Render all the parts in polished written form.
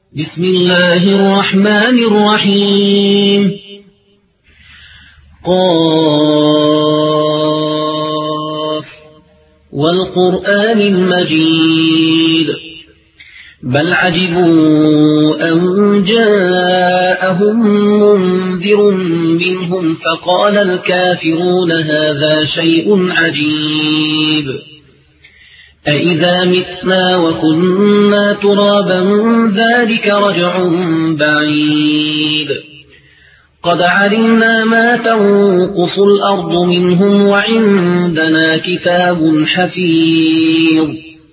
بسم الله الرحمن الرحيم. قاف والقرآن المجيد بل عجبوا أن جاءهم منذر منهم فقال الكافرون هذا شيء عجيب أإذا متنا وكنا ترابا ذلك رجع بعيد قد علمنا ما تنقص الأرض منهم وعندنا كتاب حفيظ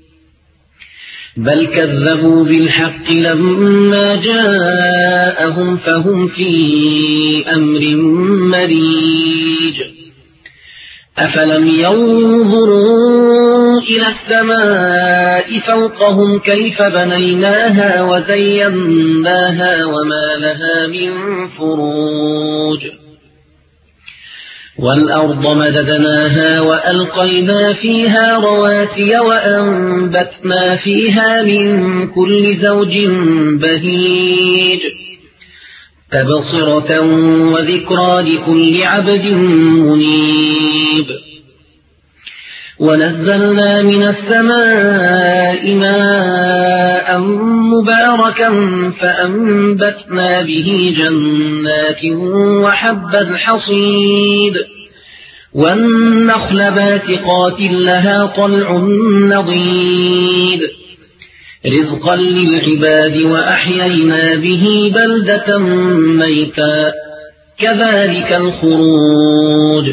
بل كذبوا بالحق لما جاءهم فهم في أمر مريج أفلم ينظروا إلى السماء فوقهم كيف بنيناها وزيناها وما لها من فروج والأرض مددناها وألقينا فيها رواسي وأنبتنا فيها من كل زوج بهيج تبصرة وذكرى لكل عبد منيب ونزلنا من السماء ماء مباركا فأنبتنا به جنات وحب الحصيد والنخل باسقات لها طلع نضيد رزقا للعباد وأحيينا به بلدة ميتا كذلك الخروج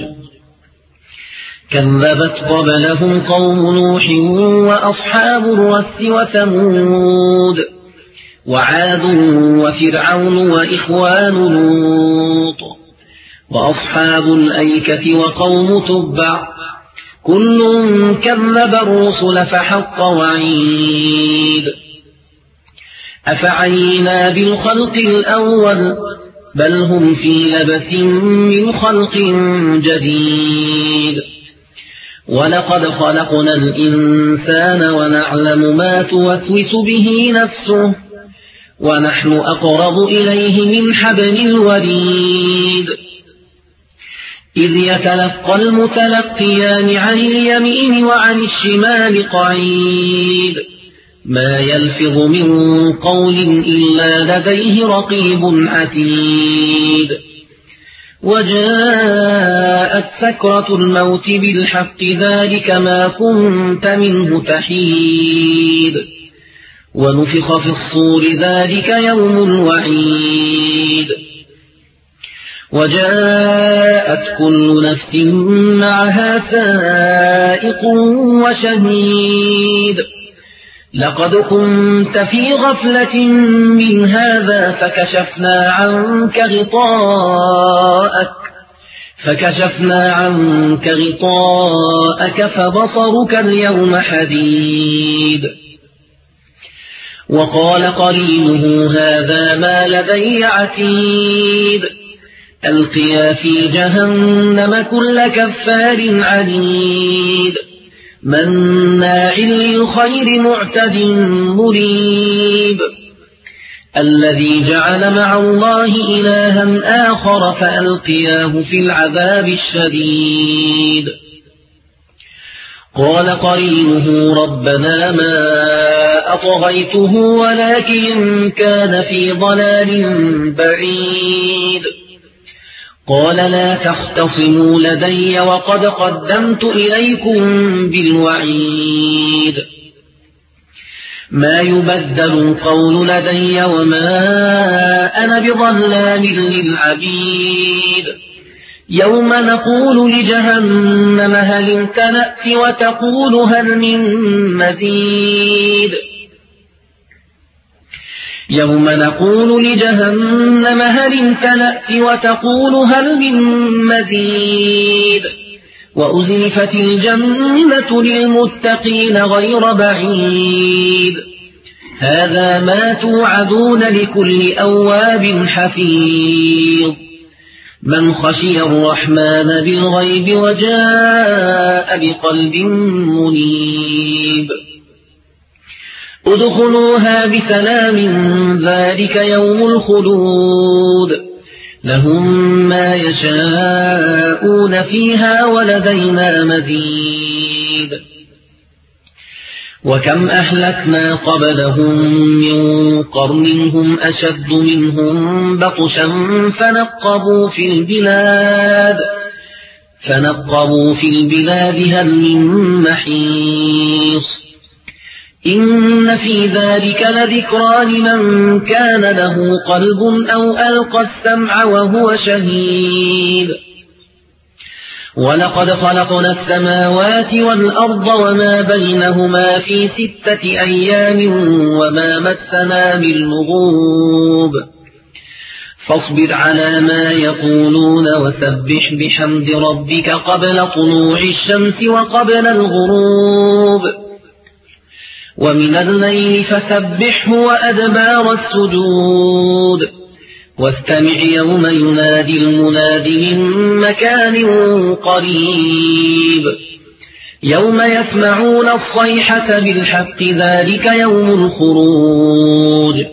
كذبت قبلهم قوم نوح وأصحاب الرس وثمود وعاد وفرعون وإخوان لوط وأصحاب الأيكة وقوم تبع كل كذب الرسل فحق وعيد أفعينا بالخلق الأول بل هم في لبث من خلق جديد ولقد خلقنا الإنسان ونعلم ما توسوس به نفسه ونحن أقرب إليه من حبل الوريد إذ يتلقى المتلقيان عن اليمين وعن الشمال قعيد ما يلفظ من قول إلا لديه رقيب عتيد وجاءت سكرة الموت بالحق ذلك ما كنت منه تحيد ونفخ في الصور ذلك يوم الوعيد وجاءت كل نفس معها سائق وشهيد لقد كنت في غفلة من هذا فكشفنا عنك غطاءك فبصرك اليوم حديد وقال قرينه هذا ما لدي عتيد ألقيا في جهنم كل كفار عنيد مناع للخير معتد مريب الذي جعل مع الله إلها آخر فألقياه في العذاب الشديد قال قرينه ربنا ما أطغيته ولكن كان في ضلال بعيد قال لا تختصموا لدي وقد قدمت إليكم بالوعيد ما يبدل القول لدي وما أنا بظلام للعبيد يوم نقول لجهنم هل امتلأت وتقول هل من مزيد يوم نقول لجهنم هل امتلأت وتقول هل من مزيد وأزلفت الجنة للمتقين غير بعيد هذا ما توعدون لكل أواب حفيظ من خشي الرحمن بالغيب وجاء بقلب منيب ادخلوها بسلام ذلك يوم الخلود لهم ما يشاءون فيها ولدينا مزيد وكم أهلكنا قبلهم من قرن هم أشد منهم بطشا فنقبوا في البلاد هل من محيص إن في ذلك لذكرى لمن كان له قلب أو ألقى السمع وهو شهيد ولقد خلقنا السماوات والأرض وما بينهما في 6 أيام وما مسنا من لغوب فاصبر على ما يقولون وسبح بحمد ربك قبل طلوع الشمس وقبل الغروب ومن الليل فسبحه وأدبار السجود واستمع يوم ينادي المناد من مكان قريب يوم يسمعون الصيحة بالحق ذلك يوم الخروج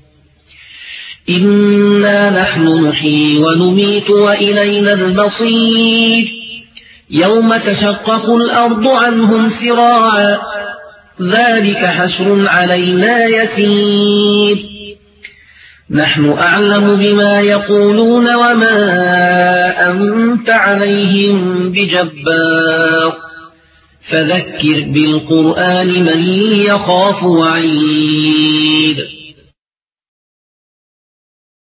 إنا نحن نحيي ونميت وإلينا المصير يوم تشقق الأرض عنهم سراعا ذلك حشر علينا يسير نحن أعلم بما يقولون وما أنت عليهم بجبار فذكر بالقرآن من يخاف وعيد